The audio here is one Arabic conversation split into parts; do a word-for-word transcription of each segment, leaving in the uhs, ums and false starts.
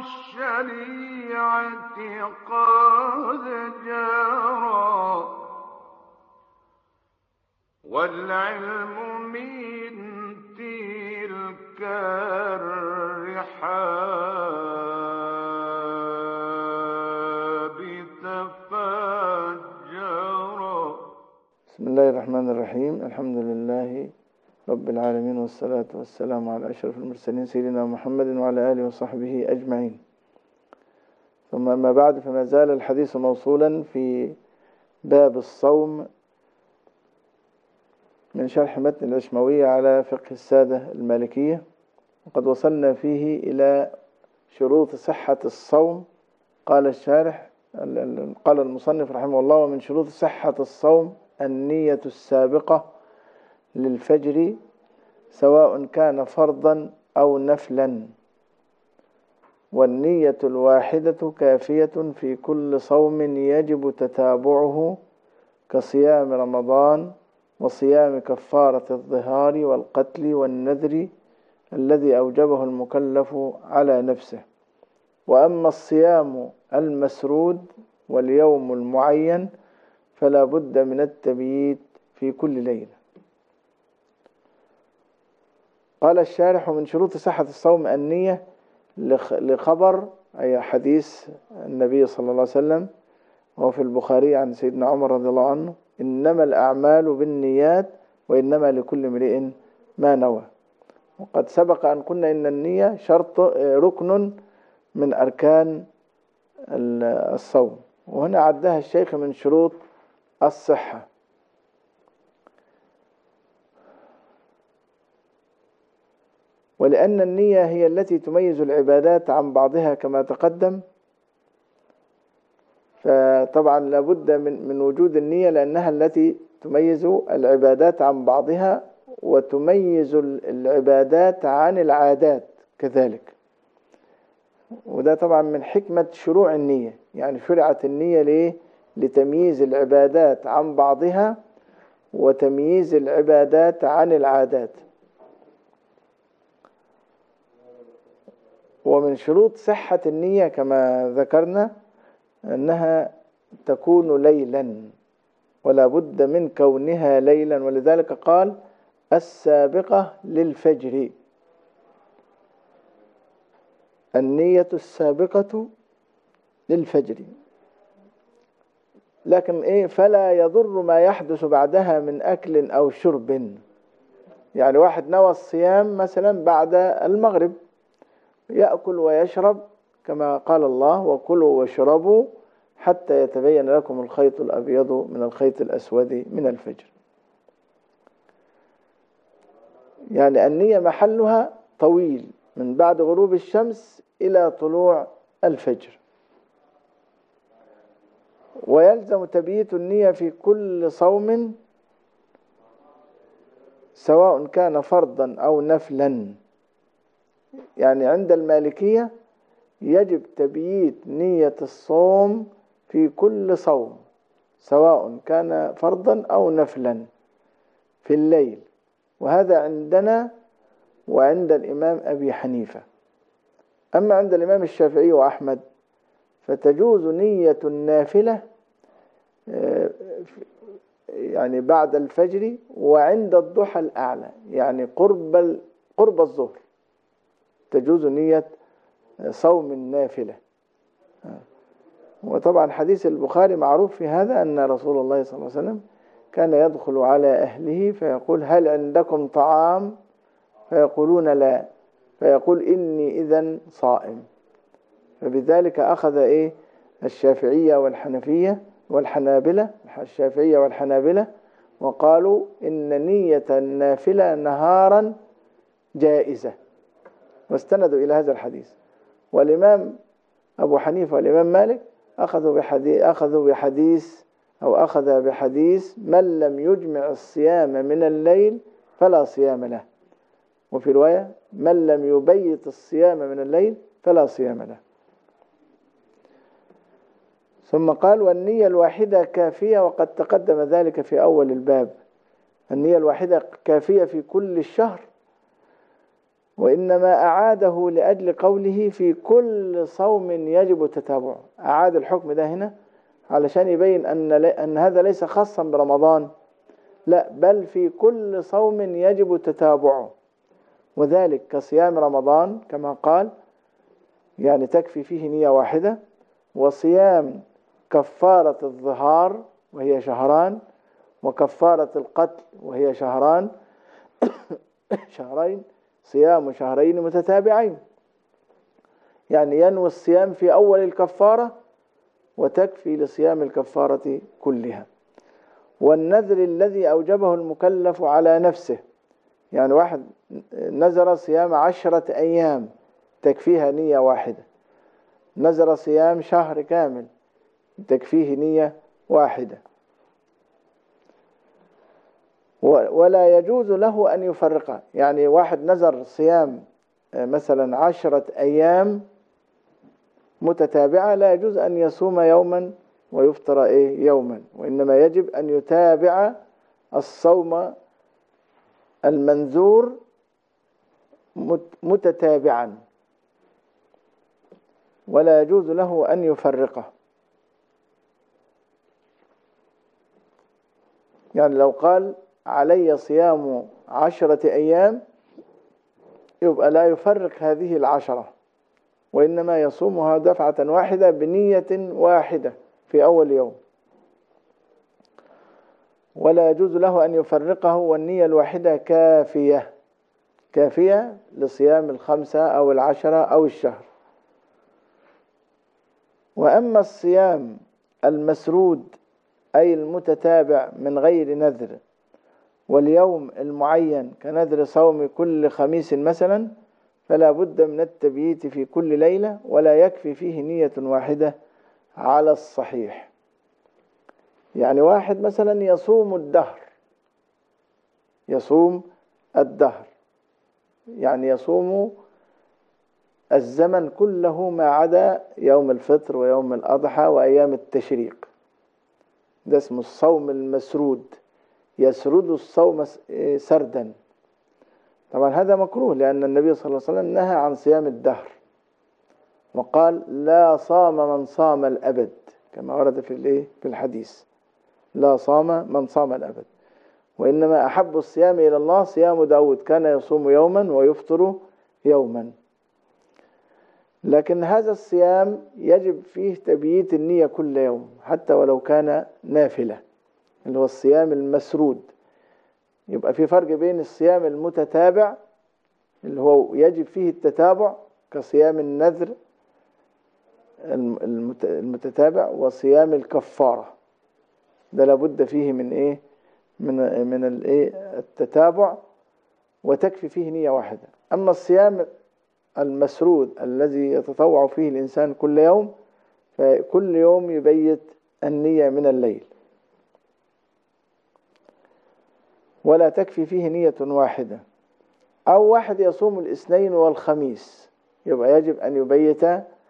الشريعة قد جرى، والعلم من تلك الرحاب تفجرا. بسم الله الرحمن الرحيم. الحمد لله رب العالمين، والصلاة والسلام على أشرف المرسلين سيدنا محمد وعلى آله وصحبه أجمعين. ثم أما بعد، فما زال الحديث موصولا في باب الصوم من شرح متن العشماوية على فقه السادة المالكية، وقد وصلنا فيه إلى شروط صحة الصوم. قال الشارح قال المصنف رحمه الله: ومن شروط صحة الصوم النية السابقة للفجر، سواء كان فرضا أو نفلا، والنية الواحدة كافية في كل صوم يجب تتابعه، كصيام رمضان وصيام كفارة الظهار والقتل والنذر الذي أوجبه المكلف على نفسه. وأما الصيام المسرود واليوم المعين فلا بد من التبييت في كل ليلة. قال الشارح: من شروط صحة الصوم النية، لخبر أي حديث النبي صلى الله عليه وسلم، وهو في البخاري عن سيدنا عمر رضي الله عنه: إنما الأعمال بالنيات وإنما لكل امرئ ما نوى. وقد سبق أن قلنا إن النية شرط ركن من أركان الصوم، وهنا عدها الشيخ من شروط الصحة. ولأن النية هي التي تميز العبادات عن بعضها كما تقدم، فطبعا لابد من من وجود النية، لأنها التي تميز العبادات عن بعضها وتميز العبادات عن العادات كذلك. وده طبعا من حكمة شروع النية، يعني شرعت النية ليه؟ لتمييز العبادات عن بعضها وتمييز العبادات عن العادات. ومن شروط صحة النية كما ذكرنا أنها تكون ليلا، ولا بد من كونها ليلا، ولذلك قال: السابقة للفجر، النية السابقة للفجر. لكن إيه؟ فلا يضر ما يحدث بعدها من أكل أو شرب. يعني واحد نوى الصيام مثلا بعد المغرب، يأكل ويشرب كما قال الله: وكلوا واشربوا حتى يتبين لكم الخيط الأبيض من الخيط الأسود من الفجر. يعني النية محلها طويل، من بعد غروب الشمس إلى طلوع الفجر. ويلزم تبييت النية في كل صوم، سواء كان فرضا أو نفلا. يعني عند المالكية يجب تبييت نية الصوم في كل صوم، سواء كان فرضا أو نفلا في الليل. وهذا عندنا وعند الإمام أبي حنيفة. أما عند الإمام الشافعي وأحمد فتجوز نية النافلة يعني بعد الفجر وعند الضحى الأعلى، يعني قرب قرب الظهر تجوز نية صوم النافلة. وطبعا حديث البخاري معروف في هذا، أن رسول الله صلى الله عليه وسلم كان يدخل على أهله فيقول: هل عندكم طعام؟ فيقولون لا، فيقول: إني إذن صائم. فبذلك أخذ إيه الشافعية والحنفية والحنابلة الشافعية والحنابلة وقالوا إن نية النافلة نهارا جائزة، واستندوا إلى هذا الحديث. والإمام أبو حنيفة والإمام مالك أخذوا بحديث, أخذوا بحديث أو أخذ بحديث: من لم يجمع الصيام من الليل فلا صيام له. وفي رواية: من لم يبيت الصيام من الليل فلا صيام له. ثم قال: والنية الواحدة كافية، وقد تقدم ذلك في أول الباب. النية الواحدة كافية في كل الشهر، وإنما أعاده لأجل قوله في كل صوم يجب تتابعه. أعاد الحكم ده هنا علشان يبين أن, أن هذا ليس خاصا برمضان، لا، بل في كل صوم يجب تتابعه، وذلك كصيام رمضان كما قال، يعني تكفي فيه نية واحدة، وصيام كفارة الظهار وهي شهران، وكفارة القتل وهي شهران شهرين، صيام شهرين متتابعين، يعني ينوي الصيام في أول الكفارة وتكفي لصيام الكفارة كلها. والنذر الذي أوجبه المكلف على نفسه، يعني واحد نذر صيام عشرة أيام تكفيها نية واحدة، نذر صيام شهر كامل تكفيه نية واحدة. ولا يجوز له أن يفرقها، يعني واحد نذر صيام مثلا عشرة أيام متتابعة، لا يجوز أن يصوم يوما ويفطر إيه يوما، وإنما يجب أن يتابع الصوم المنذور متتابعا، ولا يجوز له أن يفرقه. يعني لو قال علي صيام عشرة أيام يبقى لا يفرق هذه العشرة، وإنما يصومها دفعة واحدة بنية واحدة في أول يوم، ولا يجوز له أن يفرقه، والنية الواحدة كافية كافية لصيام الخمسة أو العشرة أو الشهر. وأما الصيام المسرود أي المتتابع من غير نذر، واليوم المعين كنذر صوم كل خميس مثلا، فلا بد من التبييت في كل ليلة، ولا يكفي فيه نية واحدة على الصحيح. يعني واحد مثلا يصوم الدهر، يصوم الدهر يعني يصوم الزمن كله ما عدا يوم الفطر ويوم الأضحى وأيام التشريق، ده اسمه الصوم المسرود، يسرد الصوم سردا. طبعا هذا مكروه، لأن النبي صلى الله عليه وسلم نهى عن صيام الدهر، وقال لا صام من صام الأبد، كما ورد في في الحديث، لا صام من صام الأبد. وإنما أحب الصيام إلى الله صيام داود، كان يصوم يوما ويفطر يوما. لكن هذا الصيام يجب فيه تبييت النية كل يوم حتى ولو كان نافلة، اللي هو الصيام المسرود. يبقى في فرق بين الصيام المتتابع اللي هو يجب فيه التتابع كصيام النذر المتتابع، وصيام الكفارة، ده لابد فيه من ايه من من الايه التتابع، وتكفي فيه نية واحدة. أما الصيام المسرود الذي يتطوع فيه الإنسان كل يوم، فكل يوم يبيت النية من الليل، ولا تكفي فيه نية واحدة. أو واحد يصوم الاثنين والخميس، يبقى يجب أن يبيت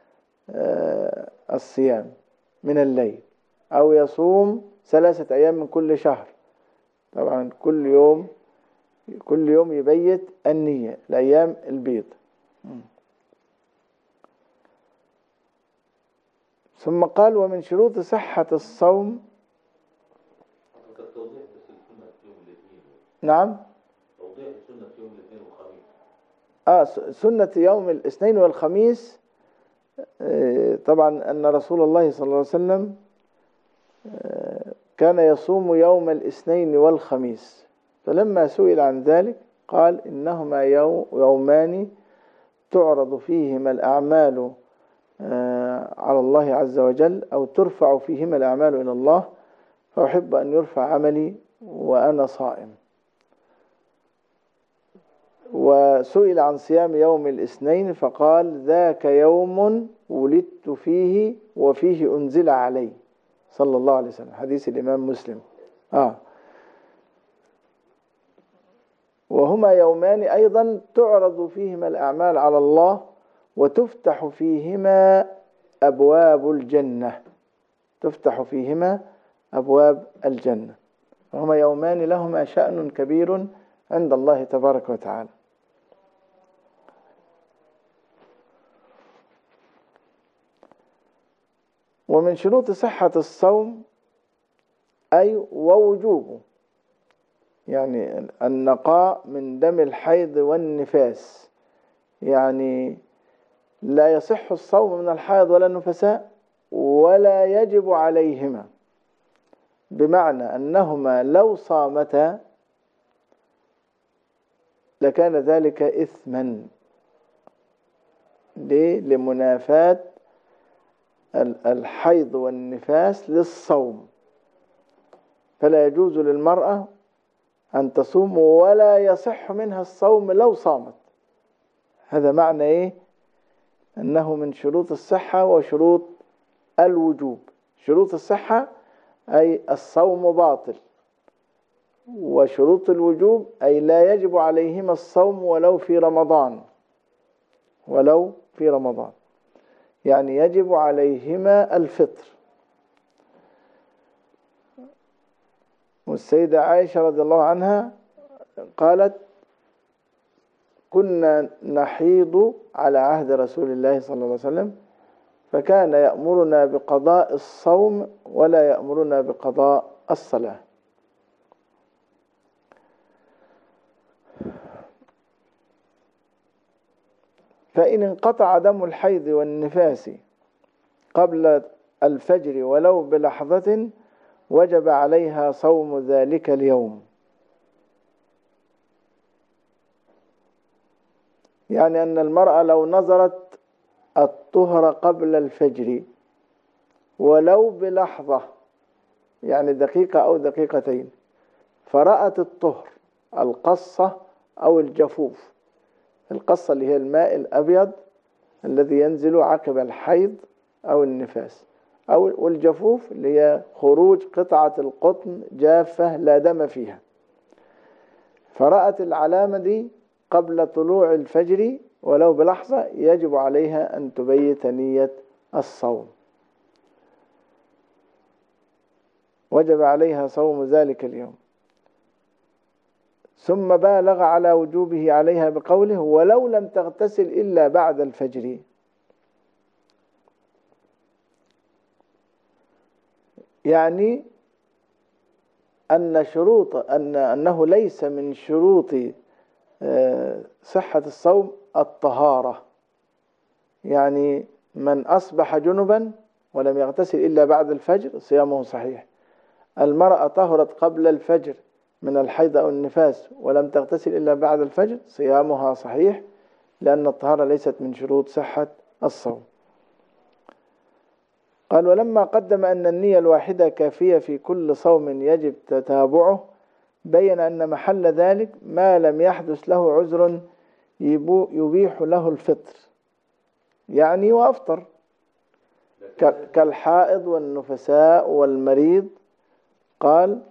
الصيام من الليل، أو يصوم ثلاثة أيام من كل شهر، طبعا كل يوم كل يوم يبيت النية الأيام البيض. ثم قال ومن شروط صحة الصوم، نعم توضيح سنة يوم الاثنين والخميس. آه سنة يوم الاثنين والخميس، آه طبعا أن رسول الله صلى الله عليه وسلم آه كان يصوم يوم الاثنين والخميس، فلما سئل عن ذلك قال إنهما يوم يومان تعرض فيهما الأعمال آه على الله عز وجل، أو ترفع فيهما الأعمال إلى الله، فأحب أن يرفع عملي وأنا صائم. وسئل عن صيام يوم الاثنين فقال ذاك يوم ولدت فيه وفيه أنزل علي، صلى الله عليه وسلم، حديث الإمام مسلم. آه وهما يومان أيضا تعرض فيهما الأعمال على الله، وتفتح فيهما أبواب الجنة، تفتح فيهما أبواب الجنة، وهما يومان لهما شأن كبير عند الله تبارك وتعالى. ومن شروط صحة الصوم أي ووجوبه، يعني النقاء من دم الحيض والنفاس، يعني لا يصح الصوم من الحيض ولا النفساء ولا يجب عليهما، بمعنى أنهما لو صامتا لكان ذلك إثما. ليه؟ لمنافاة الحيض والنفاس للصوم، فلا يجوز للمرأة أن تصوم ولا يصح منها الصوم لو صامت. هذا معنى إيه؟ أنه من شروط الصحة وشروط الوجوب. شروط الصحة أي الصوم باطل، وشروط الوجوب أي لا يجب عليهما الصوم ولو في رمضان، ولو في رمضان، يعني يجب عليهما الفطر. والسيدة عائشة رضي الله عنها قالت: كنا نحيض على عهد رسول الله صلى الله عليه وسلم، فكان يأمرنا بقضاء الصوم ولا يأمرنا بقضاء الصلاة. فإن انقطع دم الحيض والنفاس قبل الفجر ولو بلحظة وجب عليها صوم ذلك اليوم. يعني أن المرأة لو نظرت الطهر قبل الفجر ولو بلحظة، يعني دقيقة أو دقيقتين، فرأت الطهر، القصة أو الجفوف. القصة اللي هي الماء الأبيض الذي ينزل عقب الحيض أو النفاس، أو والجفوف اللي هي خروج قطعة القطن جافة لا دم فيها. فرأت العلامة دي قبل طلوع الفجر ولو بلحظة، يجب عليها أن تبيت نية الصوم، وجب عليها صوم ذلك اليوم. ثم بالغ على وجوبه عليها بقوله: ولو لم تغتسل إلا بعد الفجر. يعني أن شروط أن أنه ليس من شروط صحة الصوم الطهارة. يعني من أصبح جنبا ولم يغتسل إلا بعد الفجر صيامه صحيح. المرأة طهرت قبل الفجر من الحيض أو النفاس ولم تغتسل إلا بعد الفجر صيامها صحيح، لأن الطهارة ليست من شروط صحة الصوم. قال: ولما قدم أن النية الواحدة كافية في كل صوم يجب تتابعه، بين أن محل ذلك ما لم يحدث له عذر يبيح له الفطر، يعني وأفطر، كالحائض والنفساء والمريض. قال: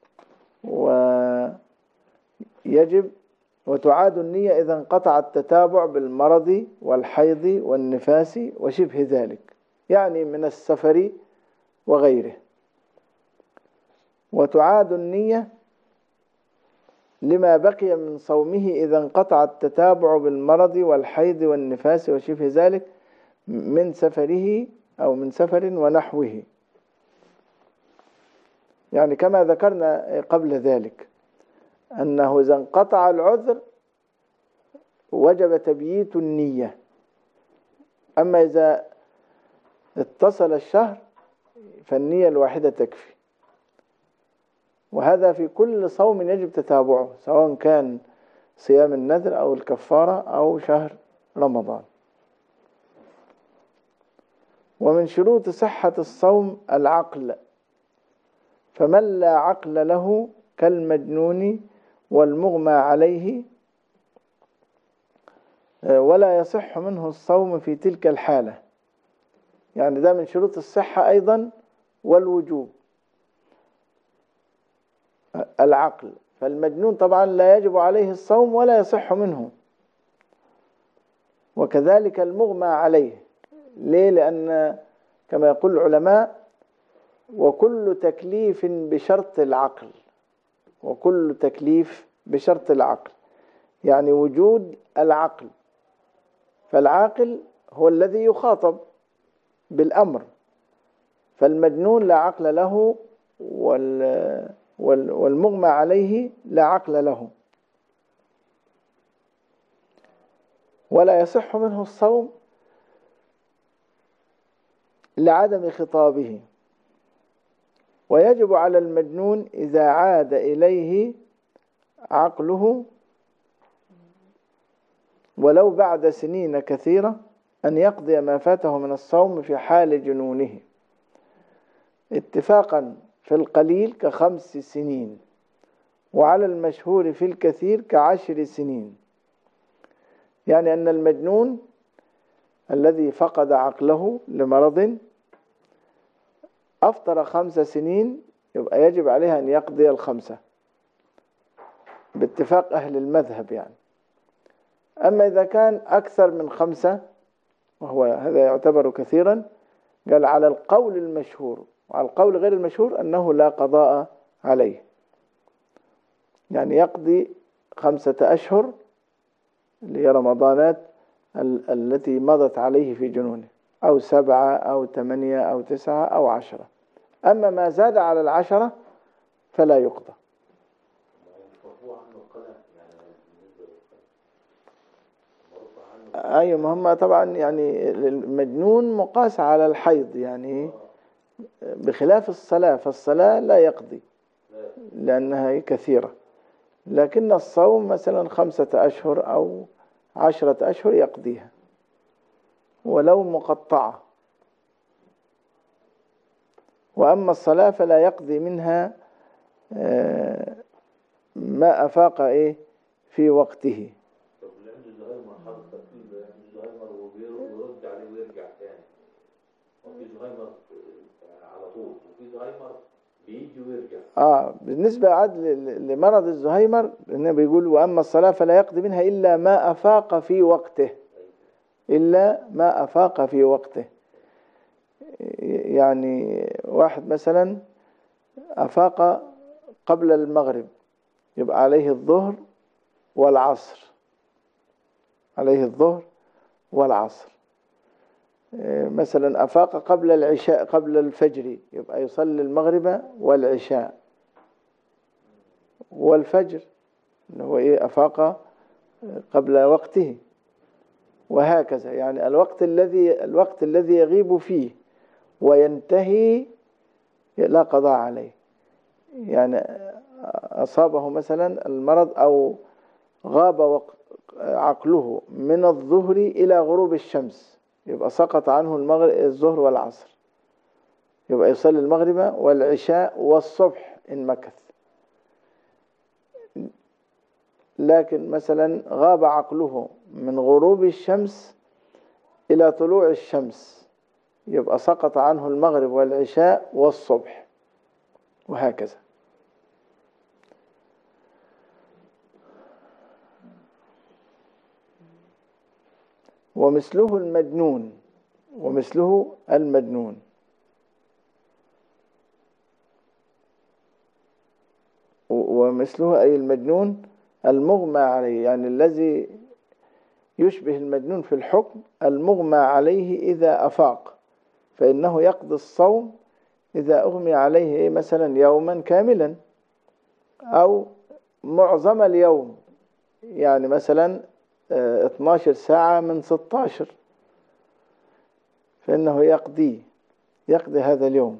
ويجب وتعاد النية إذا انقطع التتابع بالمرض والحيض والنفاس وشبه ذلك، يعني من السفر وغيره. وتعاد النية لما بقي من صومه إذا انقطع التتابع بالمرض والحيض والنفاس وشبه ذلك من سفره أو من سفر ونحوه، يعني كما ذكرنا قبل ذلك أنه إذا انقطع العذر وجب تبييت النية. أما إذا اتصل الشهر فالنية الواحدة تكفي، وهذا في كل صوم يجب تتابعه، سواء كان صيام النذر أو الكفارة أو شهر رمضان. ومن شروط صحة الصوم العقل، فمن لا عقل له كالمجنون والمغمى عليه ولا يصح منه الصوم في تلك الحالة. يعني ده من شروط الصحة أيضا والوجوب، العقل. فالمجنون طبعا لا يجب عليه الصوم ولا يصح منه، وكذلك المغمى عليه. ليه؟ لأن كما يقول العلماء: وكل تكليف بشرط العقل، وكل تكليف بشرط العقل، يعني وجود العقل. فالعاقل هو الذي يخاطب بالأمر، فالمجنون لا عقل له والمغمى عليه لا عقل له، ولا يصح منه الصوم لعدم خطابه. ويجب على المجنون إذا عاد إليه عقله ولو بعد سنين كثيرة أن يقضي ما فاته من الصوم في حال جنونه، اتفاقا في القليل كخمس سنين، وعلى المشهور في الكثير كعشر سنين. يعني أن المجنون الذي فقد عقله لمرض أفطر خمس سنين يبقى يجب عليه أن يقضي الخمسة باتفاق أهل المذهب يعني. أما إذا كان أكثر من خمسة وهو هذا يعتبر كثيرا، قال على القول المشهور، وعلى القول غير المشهور أنه لا قضاء عليه، يعني يقضي خمسة أشهر اللي هي رمضانات ال- التي مضت عليه في جنونه، أو سبعة أو ثمانية أو تسعة أو عشرة. أما ما زاد على العشرة فلا يقضى. أي مهمة طبعا، يعني المجنون مقاس على الحيض، يعني بخلاف الصلاة، فالصلاة لا يقضي لأنها كثيرة، لكن الصوم مثلا خمسة أشهر أو عشرة أشهر يقضيها ولو مقطعة. وأما الصلاة فلا يقضي منها ما أفاق إيه في وقته. طب اللي عنده زهايمر حضرتك اللي عنده زهايمر ويرد عليه ويرجع تاني، وفي زهايمر على طول وفي زهايمر بيجي ويرجع. آه بالنسبة عاد لمرض الزهايمر إنه بيقول وأما الصلاة فلا يقضي منها إلا ما أفاق في وقته، إلا ما أفاق في وقته. يعني واحد مثلا أفاق قبل المغرب يبقى عليه الظهر والعصر، عليه الظهر والعصر. مثلا أفاق قبل العشاء قبل الفجر يبقى يصلي المغرب والعشاء والفجر، هو إيه أفاق قبل وقته، وهكذا. يعني الوقت الذي الوقت الذي يغيب فيه وينتهي لا قضاء عليه. يعني أصابه مثلا المرض أو غاب عقله من الظهر إلى غروب الشمس يبقى سقط عنه المغرب الظهر والعصر، يبقى يصلي المغرب والعشاء والصبح إن مكث. لكن مثلا غاب عقله من غروب الشمس إلى طلوع الشمس يبقى سقط عنه المغرب والعشاء والصبح، وهكذا. ومثله المجنون، ومثله المجنون ومثله أي المجنون المغمى عليه، يعني الذي يشبه المجنون في الحكم المغمى عليه إذا أفاق، فإنه يقضي الصوم إذا أغمي عليه مثلا يوما كاملا أو معظم اليوم، يعني مثلا اثنتا عشرة ساعة من ستة عشر، فإنه يقضي يقضي هذا اليوم،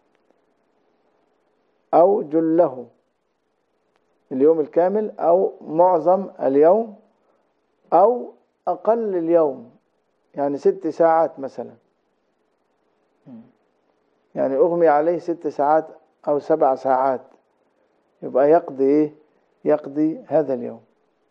أو جله اليوم الكامل أو معظم اليوم أو أقل اليوم، يعني ست ساعات مثلا، يعني أغمي عليه ست ساعات أو سبع ساعات يبقى يقضي يقضي هذا اليوم.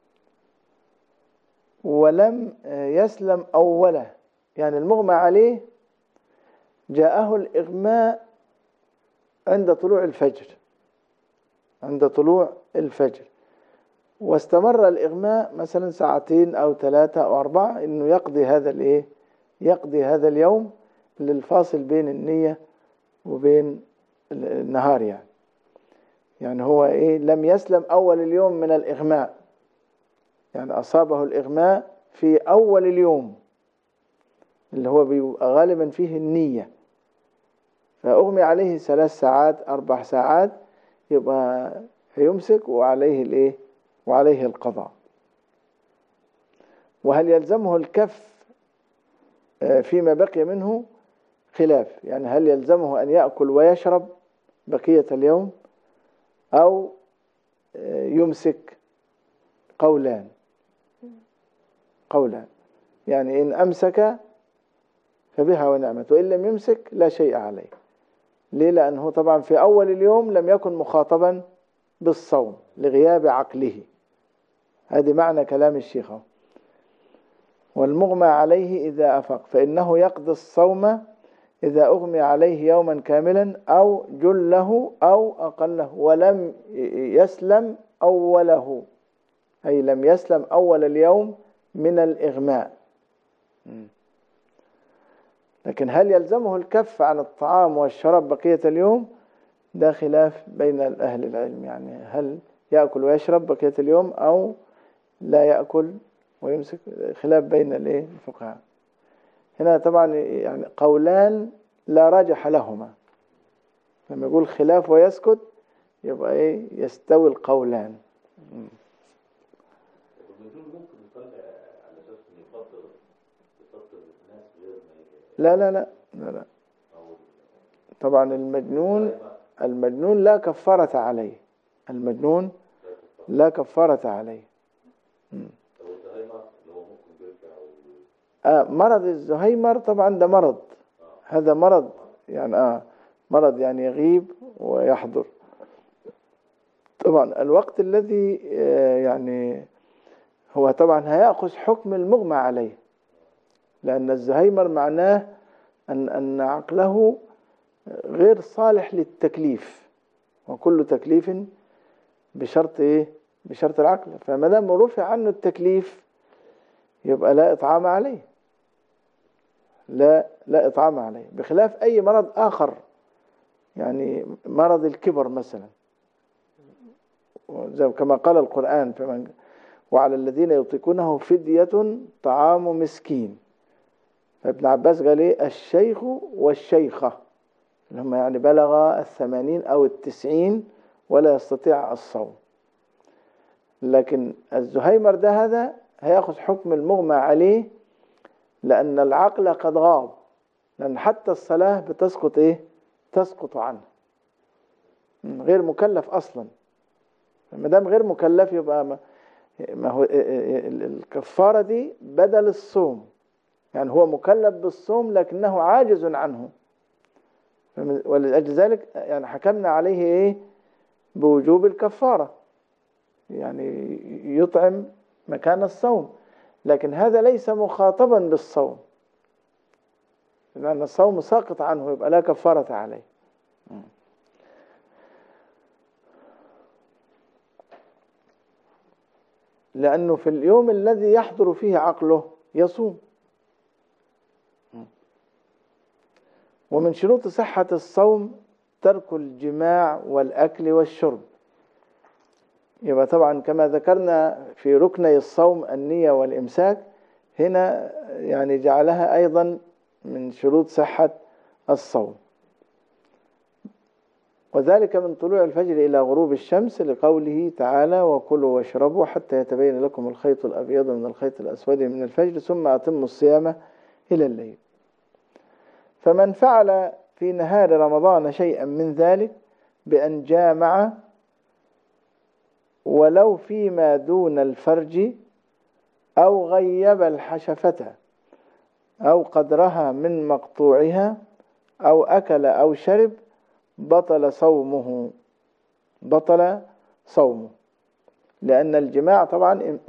ولم يسلم أوله، يعني المغمى عليه جاءه الإغماء عند طلوع الفجر، عند طلوع الفجر واستمر الإغماء مثلا ساعتين أو ثلاثة أو أربعة، إنه يقضي هذا الإيه يقضي هذا اليوم للفاصل بين النية وبين النهار. يعني يعني هو إيه لم يسلم أول اليوم من الإغماء، يعني أصابه الإغماء في أول اليوم اللي هو بيبقى غالبا فيه النية، فأغمي عليه ثلاث ساعات أربع ساعات يبقى هيمسك وعليه الإيه وعليه القضاء. وهل يلزمه الكف فيما بقي منه؟ خلاف، يعني هل يلزمه أن يأكل ويشرب بقية اليوم أو يمسك؟ قولان قولان يعني إن أمسك فبها ونعمت، وإن لم يمسك لا شيء عليه. ليه؟ لأنه طبعا في أول اليوم لم يكن مخاطبا بالصوم لغياب عقله. هذه معنى كلام الشيخ. والمغمى عليه إذا أفق فإنه يقضي الصوم إذا أغمي عليه يوما كاملا أو جله أو أقله ولم يسلم أوله، أي لم يسلم أول اليوم من الإغماء. لكن هل يلزمه الكف عن الطعام والشراب بقية اليوم؟ ده خلاف بين أهل العلم، يعني هل يأكل ويشرب بقية اليوم أو لا يأكل ويمسك؟ خلاف بين الفقهاء. هنا طبعا يعني قولان لا راجح لهما، لما يقول خلاف ويسكت يبقى ايه يستوي القولان. لا لا لا لا, لا. طبعا المجنون المجنون لا كفارة عليه، المجنون لا كفارة عليه. آه مرض الزهايمر طبعا ده مرض، هذا مرض يعني آه مرض يعني يغيب ويحضر. طبعا الوقت الذي آه يعني هو طبعا هيأخذ حكم المغمى عليه، لأن الزهايمر معناه أن أن عقله غير صالح للتكليف، وكل تكليف بشرط إيه؟ بشرط العقل. فما دام رفع عنه التكليف يبقى لا إطعام عليه، لا لا إطعام عليه، بخلاف أي مرض آخر، يعني مرض الكبر مثلا، زي كما قال القرآن فمن وعلى الذين يطيقونه فدية طعام مسكين. فابن عباس قال إيه؟ الشيخ والشيخة اللي هم يعني بلغ الثمانين أو التسعين ولا يستطيع الصوم. لكن الزهايمر ده هذا هيأخذ حكم المغمى عليه، لأن العقل قد غاب، لأن حتى الصلاة بتسقط إيه؟ تسقط عنه، غير مكلف أصلا. ما دام غير مكلف يبقى ما ما هو الكفارة دي بدل الصوم، يعني هو مكلف بالصوم لكنه عاجز عنه، ولأجل ذلك يعني حكمنا عليه إيه؟ بوجوب الكفارة، يعني يطعم مكان الصوم، لكن هذا ليس مخاطبا بالصوم، لأن الصوم ساقط عنه يبقى لا كفارة عليه. لأنه في اليوم الذي يحضر فيه عقله يصوم. ومن شروط صحة الصوم ترك الجماع والأكل والشرب. يبقى طبعا كما ذكرنا في ركني الصوم النية والإمساك، هنا يعني جعلها أيضا من شروط صحة الصوم، وذلك من طلوع الفجر إلى غروب الشمس، لقوله تعالى وكلوا واشربوا حتى يتبين لكم الخيط الأبيض من الخيط الأسود من الفجر ثم أتموا الصيام إلى الليل. فمن فعل في نهار رمضان شيئا من ذلك بأن جامع ولو فيما دون الفرج أو غيب الحشفة أو قدرها من مقطوعها أو أكل أو شرب بطل صومه بطل صومه لأن الجماع طبعا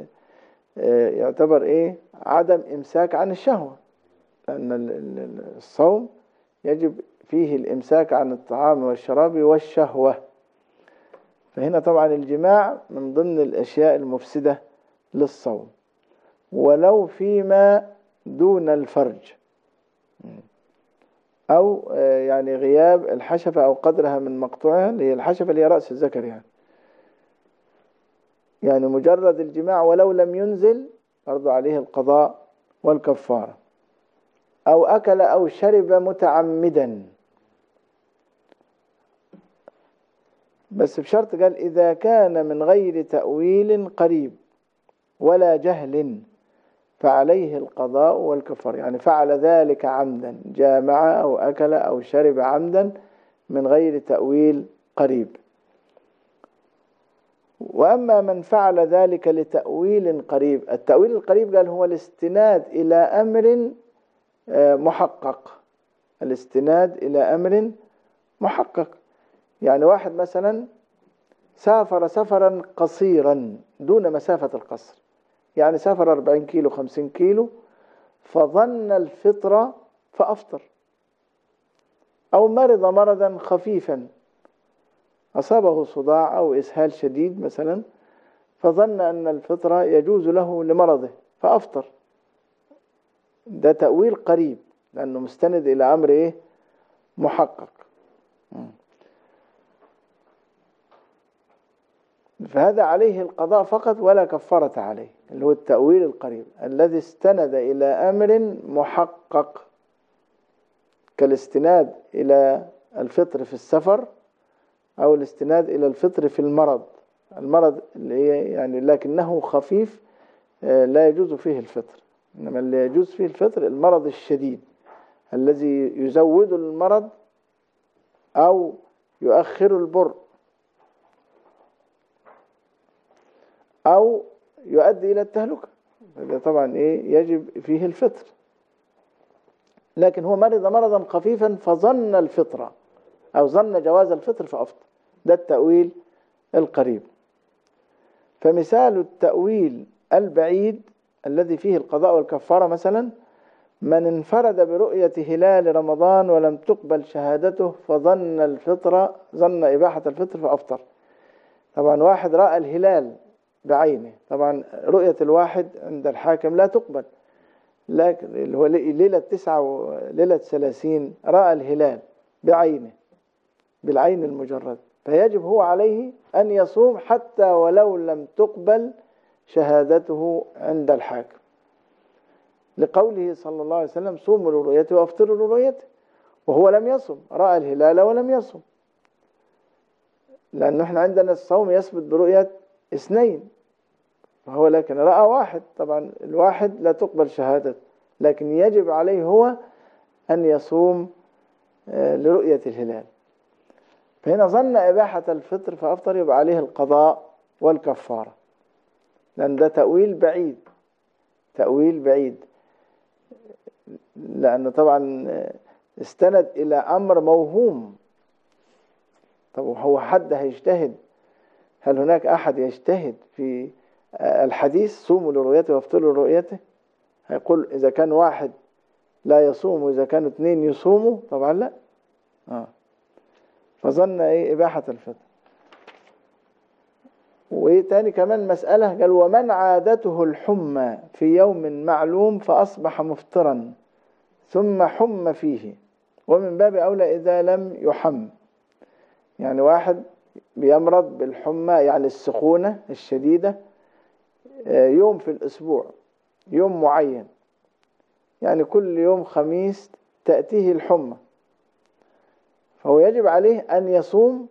يعتبر إيه؟ عدم إمساك عن الشهوة، لأن الصوم يجب فيه الإمساك عن الطعام والشراب والشهوة. فهنا طبعا الجماع من ضمن الأشياء المفسدة للصوم، ولو فيما دون الفرج أو يعني غياب الحشفة أو قدرها من مقطوعها، اللي هي الحشفة اللي هي رأس الذكر، يعني يعني مجرد الجماع ولو لم ينزل برضو عليه القضاء والكفارة. أو أكل أو شرب متعمدا، بس بشرط قال إذا كان من غير تأويل قريب ولا جهل فعليه القضاء والكفار. يعني فعل ذلك عمدا، جامع أو أكل أو شرب عمدا من غير تأويل قريب. وأما من فعل ذلك لتأويل قريب، التأويل القريب قال هو الاستناد إلى أمر محقق، الاستناد إلى أمر محقق. يعني واحد مثلا سافر سفرا قصيرا دون مسافة القصر، يعني سافر أربعين كيلو خمسين كيلو فظن الفطر فأفطر، أو مرض مرضا خفيفا أصابه صداع أو إسهال شديد مثلا فظن أن الفطر يجوز له لمرضه فأفطر. ده تأويل قريب لأنه مستند إلى أمر إيه؟ محقق. فهذا عليه القضاء فقط ولا كفارة عليه، اللي هو التأويل القريب الذي استند إلى أمر محقق، كالاستناد إلى الفطر في السفر أو الاستناد إلى الفطر في المرض. المرض اللي هي يعني لكنه خفيف لا يجوز فيه الفطر، إنما اللي يجوز فيه الفطر المرض الشديد الذي يزود المرض أو يؤخر البر أو يؤدي إلى التهلكة، هذا طبعا إيه يجب فيه الفطر. لكن هو مرض مرضا خفيفا فظن الفطرة أو ظن جواز الفطر فأفطر، ده التأويل القريب. فمثال التأويل البعيد الذي فيه القضاء والكفارة مثلا من انفرد برؤية هلال رمضان ولم تقبل شهادته فظن الفطر، ظن إباحة الفطر فأفطر. طبعا واحد رأى الهلال بعينه، طبعا رؤية الواحد عند الحاكم لا تقبل، لكن اللي هو ليلة تسعة وليلة ثلاثين رأى الهلال بعينه بالعين المجرد، فيجب هو عليه أن يصوم حتى ولو لم تقبل شهادته عند الحاكم، لقوله صلى الله عليه وسلم صوموا لرؤيته وافطروا لرؤيته، وهو لم يصم، رأى الهلال ولم يصم. لأنه احنا عندنا الصوم يثبت برؤية اثنين، فهو لكن رأى واحد، طبعا الواحد لا تقبل شهادته، لكن يجب عليه هو أن يصوم لرؤية الهلال. فهنا ظن إباحة الفطر فأفطر، يبقى عليه القضاء والكفارة، لأن ده تأويل بعيد، تأويل بعيد، لأنه طبعا استند إلى أمر موهوم. طب هو حد هيجتهد؟ هل هناك أحد يجتهد في الحديث صوموا لرؤيته وافطروا لرؤيته؟ هيقول إذا كان واحد لا يصوم وإذا كانوا اثنين يصوموا؟ طبعا لا. آه. فظن إيه إباحة الفطر. وإيه تاني كمان مسألة، قال ومن عادته الحمى في يوم معلوم فأصبح مفطرا ثم حم فيه، ومن باب أولى إذا لم يحم. يعني واحد بيمرض بالحمى يعني السخونة الشديدة يوم في الأسبوع، يوم معين، يعني كل يوم خميس تأتيه الحمى، فهو يجب عليه أن يصوم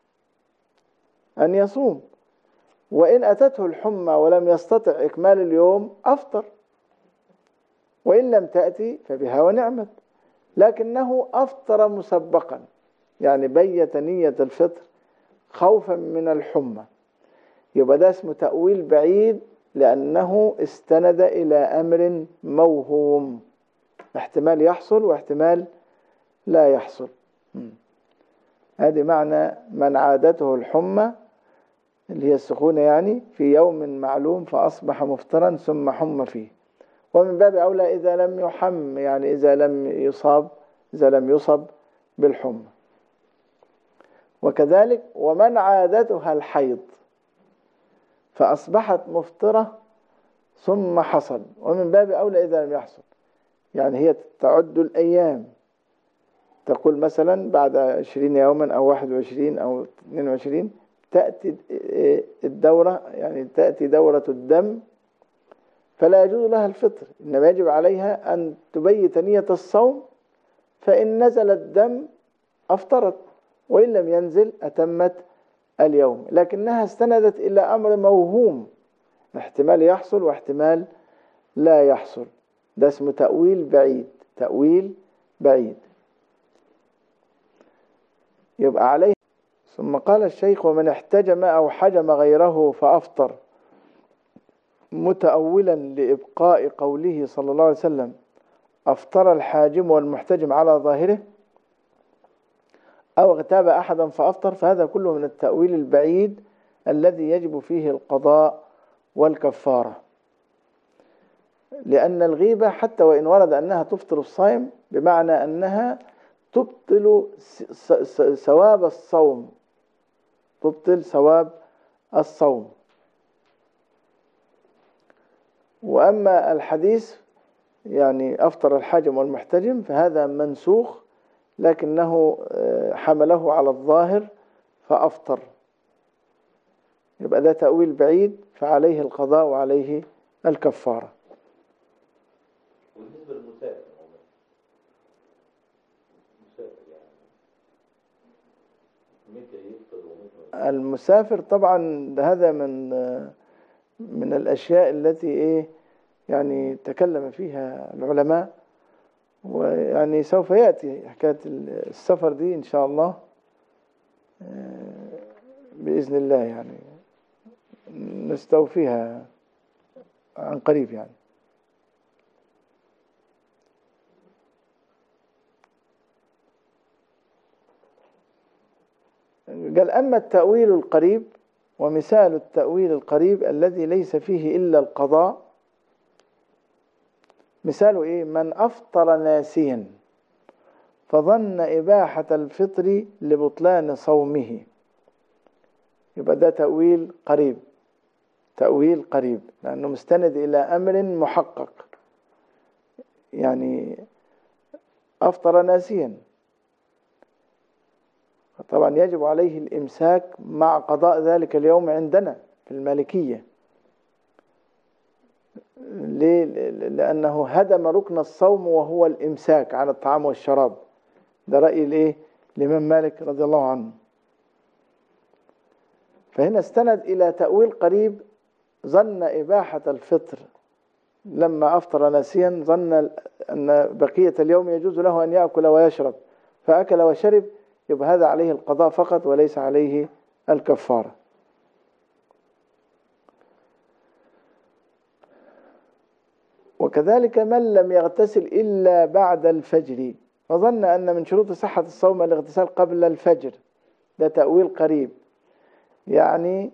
أن يصوم وإن أتته الحمى ولم يستطع إكمال اليوم أفطر، وإن لم تأتي فبها ونعمت، لكنه أفطر مسبقا، يعني بيت نية الفطر خوفا من الحمى، يبقى ده اسمه تأويل بعيد، لأنه استند إلى أمر موهوم، احتمال يحصل واحتمال لا يحصل. هذه معنى من عادته الحمى اللي هي السخونة، يعني في يوم معلوم فأصبح مفطرا ثم حم فيه. ومن باب أولى إذا لم يحم، يعني إذا لم يصاب إذا لم يصب بالحمى. وكذلك ومن عادتها الحيض فأصبحت مفطرة ثم حصل، ومن باب أولى إذا لم يحصل، يعني هي تعد الأيام، تقول مثلا بعد عشرين يوما أو واحد وعشرين أو اثنين وعشرين تأتي الدورة، يعني تأتي دورة الدم، فلا يجوز لها الفطر، إنما يجب عليها أن تبيت نية الصوم، فإن نزل الدم أفطرت، وإن لم ينزل أتمت اليوم، لكنها استندت إلى أمر موهوم، احتمال يحصل واحتمال لا يحصل. ده اسمه تأويل بعيد، تأويل بعيد. يبقى عليه. ثم قال الشيخ: ومن احتجم أو حجم غيره فأفطر متأولا لإبقاء قوله صلى الله عليه وسلم: أفطر الحاجم والمحتجم على ظاهره، أو اغتاب أحدا فأفطر، فهذا كله من التأويل البعيد الذي يجب فيه القضاء والكفارة. لأن الغيبة حتى وإن ورد أنها تفطر الصائم، بمعنى أنها تبطل ثواب الصوم، تبطل ثواب الصوم. وأما الحديث يعني أفطر الحاجم والمحتجم فهذا منسوخ، لكنه حمله على الظاهر فأفطر، يبقى ده تأويل بعيد، فعليه القضاء وعليه الكفارة. بالنسبة للمسافر، المسافر يعني متى يفطر ومتى؟ المسافر طبعا هذا من من الأشياء التي إيه يعني تكلم فيها العلماء، ويعني سوف يأتي حكاية السفر دي إن شاء الله بإذن الله، يعني نستوفيها عن قريب يعني. قال: أما التأويل القريب، ومثال التأويل القريب الذي ليس فيه إلا القضاء، مثاله إيه؟ من أفطر ناسيا فظن إباحة الفطر لبطلان صومه، يبقى ده تأويل قريب، تأويل قريب، لأنه مستند إلى أمر محقق. يعني أفطر ناسيا، طبعا يجب عليه الإمساك مع قضاء ذلك اليوم عندنا في المالكية. ليه؟ لأنه هدم ركن الصوم وهو الإمساك عن الطعام والشراب. ده رأي الإيه؟ الإمام مالك رضي الله عنه. فهنا استند إلى تأويل قريب، ظن إباحة الفطر لما أفطر ناسيا، ظن أن بقية اليوم يجوز له أن يأكل ويشرب، فأكل وشرب، يبقى هذا عليه القضاء فقط وليس عليه الكفارة. وكذلك من لم يغتسل إلا بعد الفجر فظن أن من شروط صحة الصوم الاغتسال قبل الفجر، ده تأويل قريب. يعني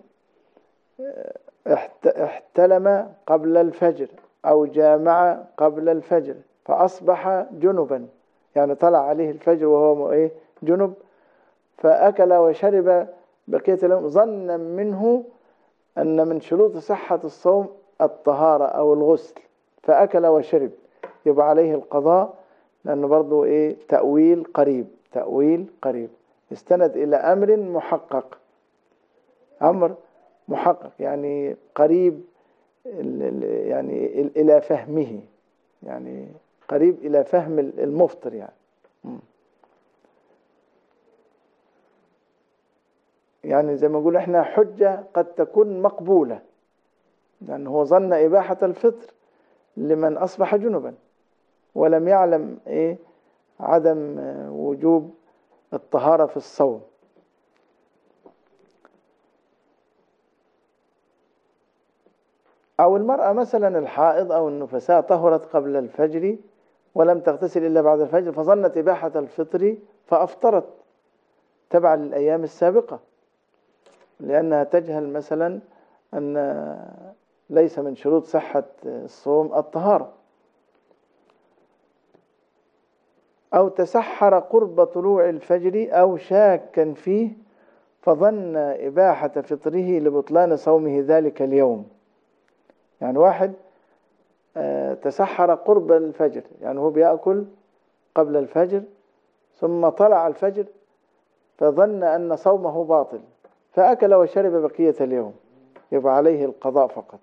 احتلم قبل الفجر أو جامع قبل الفجر فأصبح جنبا، يعني طلع عليه الفجر وهو إيه؟ جنب، فأكل وشرب بقية اليوم، ظن منه أن من شروط صحة الصوم الطهارة أو الغسل، فأكل وشرب، يبقى عليه القضاء، لأنه برضو إيه؟ تأويل قريب، تأويل قريب استند إلى أمر محقق، أمر محقق يعني قريب يعني إلى فهمه، يعني قريب إلى فهم المفطر يعني. يعني زي ما نقول احنا حجة قد تكون مقبولة، لأنه هو ظن إباحة الفطر لمن أصبح جنبا ولم يعلم إيه؟ عدم وجوب الطهارة في الصوم. أو المرأة مثلا الحائض أو النفساء طهرت قبل الفجر ولم تغتسل إلا بعد الفجر، فظنت إباحة الفطر فأفطرت تبعا للأيام السابقة، لأنها تجهل مثلا أن ليس من شروط صحة الصوم الطهارة. أو تسحر قرب طلوع الفجر أو شاكا فيه فظن إباحة فطره لبطلان صومه ذلك اليوم. يعني واحد تسحر قرب الفجر، يعني هو بيأكل قبل الفجر ثم طلع الفجر فظن أن صومه باطل فأكل وشرب بقية اليوم، يبقى عليه القضاء فقط.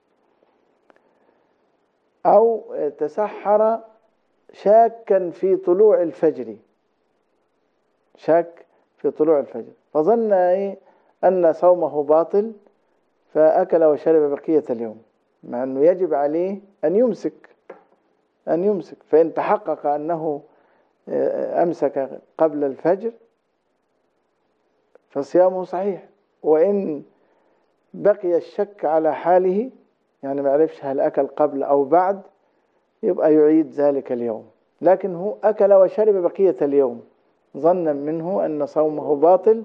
أو تسحر شاكا في طلوع الفجر، شاك في طلوع الفجر، فظن إيه أن صومه باطل فأكل وشرب بقية اليوم، مع أنه يجب عليه أن يمسك أن يمسك فإن تحقق أنه أمسك قبل الفجر فصيامه صحيح، وإن بقي الشك على حاله يعني ما عرفش هل أكل قبل أو بعد يبقى يعيد ذلك اليوم، لكن هو أكل وشرب بقية اليوم ظنا منه أن صومه باطل.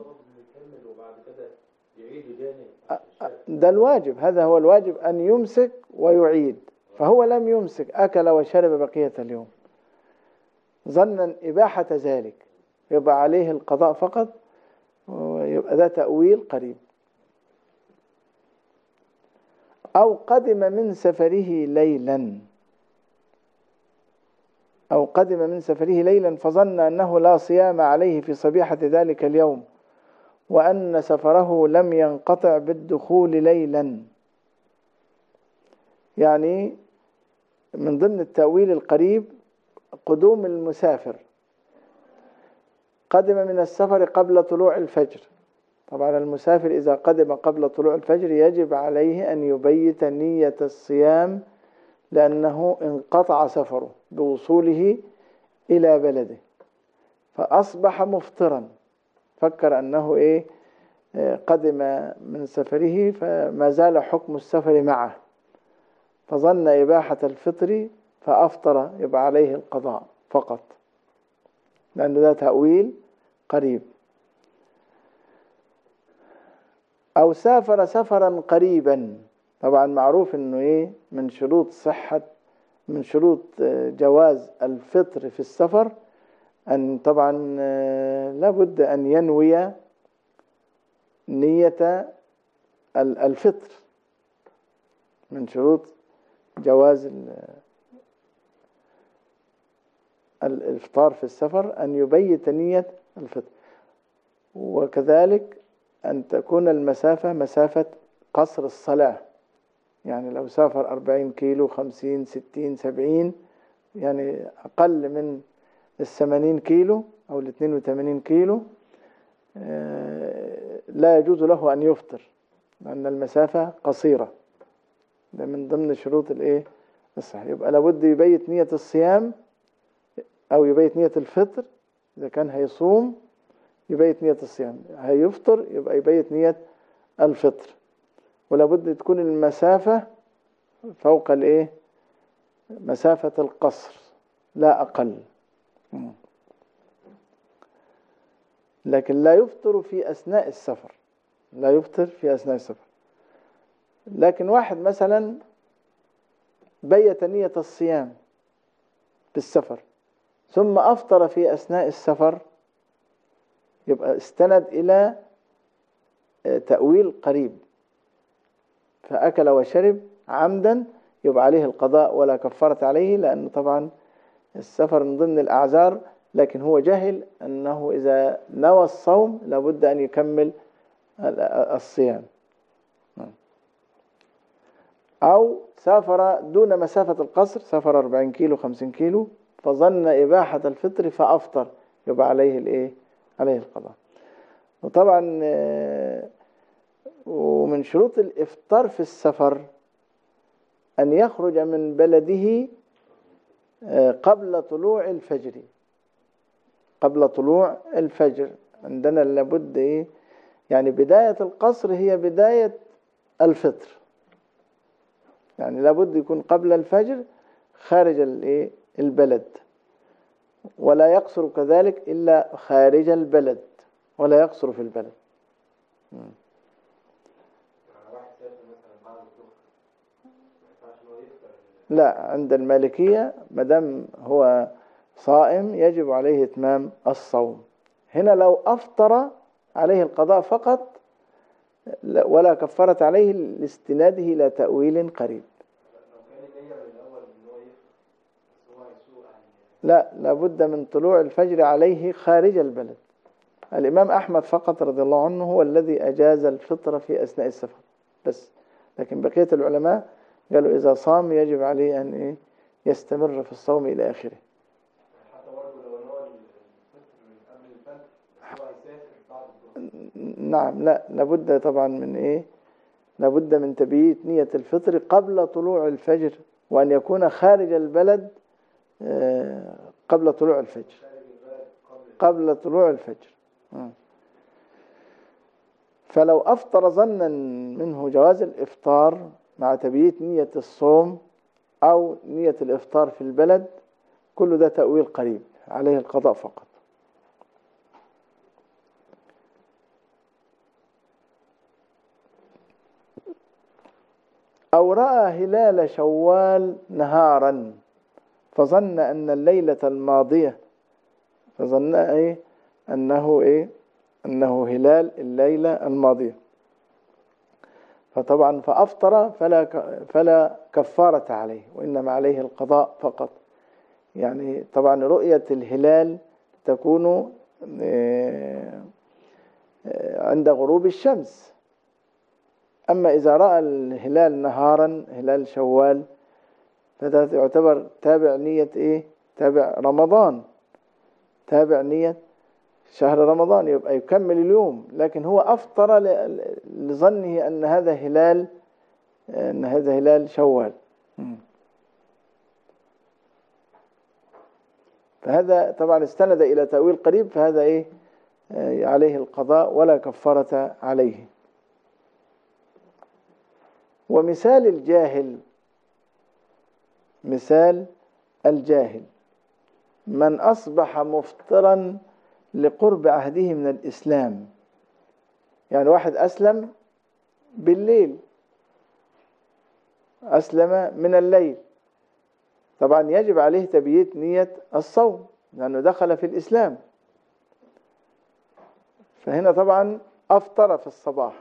ده الواجب، هذا هو الواجب أن يمسك ويعيد، فهو لم يمسك أكل وشرب بقية اليوم ظنا إباحة ذلك، يبقى عليه القضاء فقط، ويبقى ده تأويل قريب. أو قدم من سفره ليلا أو قدم من سفره ليلا فظن أنه لا صيام عليه في صبيحة ذلك اليوم وأن سفره لم ينقطع بالدخول ليلا. يعني من ضمن التأويل القريب قدوم المسافر، قدم من السفر قبل طلوع الفجر. طبعا المسافر إذا قدم قبل طلوع الفجر يجب عليه أن يبيت نية الصيام لأنه انقطع سفره بوصوله إلى بلده، فأصبح مفطرا، فكر أنه إيه قدم من سفره فما زال حكم السفر معه، فظن إباحة الفطر فأفطر، يبقى عليه القضاء فقط، لأنه ده تأويل قريب. أو سافر سفرا قريبا، طبعا معروف أنه إيه من شروط صحة من شروط جواز الفطر في السفر أن طبعا لابد أن ينوي نية الفطر، من شروط جواز الإفطار في السفر أن يبيت نية الفطر، وكذلك أن تكون المسافة مسافة قصر الصلاة، يعني لو سافر أربعين كيلو خمسين ستين سبعين يعني أقل من الثمانين كيلو أو الاثنين وثمانين كيلو لا يجوز له أن يفطر لأن المسافة قصيرة، ده من ضمن شروط الإيه الصحيح. يبقى لابد يبيت نية الصيام أو يبيت نية الفطر، إذا كان هيصوم يبيت نية الصيام، هيفطر يبقى يبيت نية الفطر، ولابد تكون المسافة فوق الإيه مسافة القصر لا أقل، لكن لا يفطر في أثناء السفر لا يفطر في أثناء السفر. لكن واحد مثلا بيت نية الصيام بالسفر ثم أفطر في أثناء السفر، يبقى استند إلى تأويل قريب فأكل وشرب عمدا، يبقى عليه القضاء ولا كفارة عليه، لأن طبعا السفر من ضمن الأعذار، لكن هو جهل أنه إذا نوى الصوم لابد أن يكمل الصيام. أو سافر دون مسافة القصر، سافر أربعين كيلو خمسين كيلو فظن إباحة الفطر فأفطر، يبقى عليه الإيه عليه القضاء. وطبعا ومن شروط الإفطار في السفر أن يخرج من بلده قبل طلوع الفجر قبل طلوع الفجر عندنا لابد إيه يعني بداية القصر هي بداية الفطر، يعني لابد يكون قبل الفجر خارج الإيه البلد، ولا يقصر كذلك إلا خارج البلد ولا يقصر في البلد. لا، عند المالكية مدام هو صائم يجب عليه إتمام الصوم. هنا لو أفطر عليه القضاء فقط ولا كفارة عليه لاستناده إلى تأويل قريب. لا، لابد من طلوع الفجر عليه خارج البلد. الإمام أحمد فقط رضي الله عنه هو الذي أجاز الفطر في أثناء السفر بس، لكن بقية العلماء قالوا إذا صام يجب عليه أن إيه يستمر في الصوم إلى آخره. نعم، لا، لابد طبعا من إيه، لابد من تبييت نية الفطر قبل طلوع الفجر، وأن يكون خارج البلد قبل طلوع الفجر، قبل طلوع الفجر. فلو أفطر ظنا منه جواز الإفطار مع تبييت نية الصوم أو نية الإفطار في البلد، كل ده تأويل قريب، عليه القضاء فقط. أو رأى هلال شوال نهارا فظن أن الليلة الماضية، فظن إيه أنه إيه أنه هلال الليلة الماضية، فطبعا فأفطر فلا فلا كفارة عليه، وإنما عليه القضاء فقط. يعني طبعا رؤية الهلال تكون عند غروب الشمس، أما إذا رأى الهلال نهارا هلال شوال فده يعتبر تابع نية إيه تابع رمضان، تابع نية شهر رمضان، يبقى يكمل اليوم، لكن هو أفطر لظنه أن هذا هلال أن هذا هلال شوال. فهذا طبعا استند إلى تأويل قريب، فهذا إيه عليه القضاء ولا كفارة عليه. ومثال الجاهل، مثال الجاهل من أصبح مفطرا لقرب عهده من الإسلام، يعني واحد أسلم بالليل، أسلم من الليل، طبعا يجب عليه تبييت نية الصوم لأنه دخل في الإسلام، فهنا طبعا أفطر في الصباح،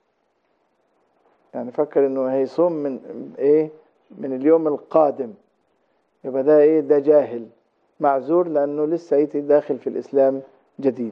يعني فكر إنه هيصوم من إيه من اليوم القادم، يبقى ده إيه ده جاهل معذور لأنه لسه يتي داخل في الإسلام جديد.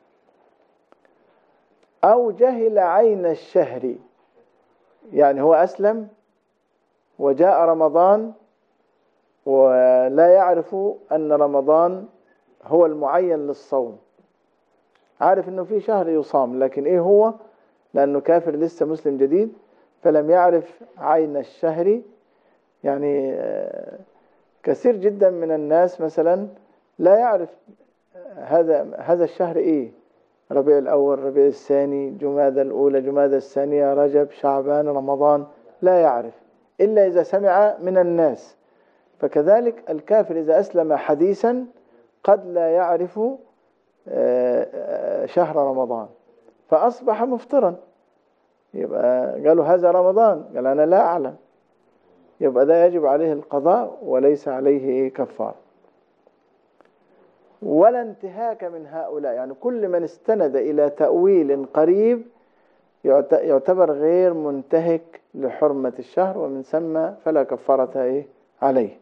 أو جهل عين الشهر، يعني هو أسلم وجاء رمضان ولا يعرف أن رمضان هو المعين للصوم، عارف أنه في شهر يصام لكن إيه هو، لأنه كافر لسه مسلم جديد، فلم يعرف عين الشهر. يعني كثير جدا من الناس مثلا لا يعرف هذا هذا الشهر إيه، ربيع الأول، ربيع الثاني، جمادى الأولى، جمادى الثانية، رجب، شعبان، رمضان، لا يعرف إلا إذا سمع من الناس. فكذلك الكافر إذا أسلم حديثا قد لا يعرف شهر رمضان فأصبح مفطرا، يبقى قالوا هذا رمضان، قال أنا لا أعلم، يبقى ده يجب عليه القضاء وليس عليه كفار. ولا انتهاك من هؤلاء، يعني كل من استند إلى تأويل قريب يعتبر غير منتهك لحرمة الشهر، ومن ثم فلا كفارة إيه عليه.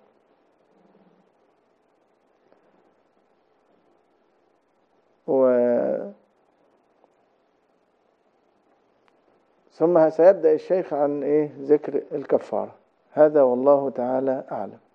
و... ثم سيبدأ الشيخ عن إيه ذكر الكفارة. هذا والله تعالى أعلم.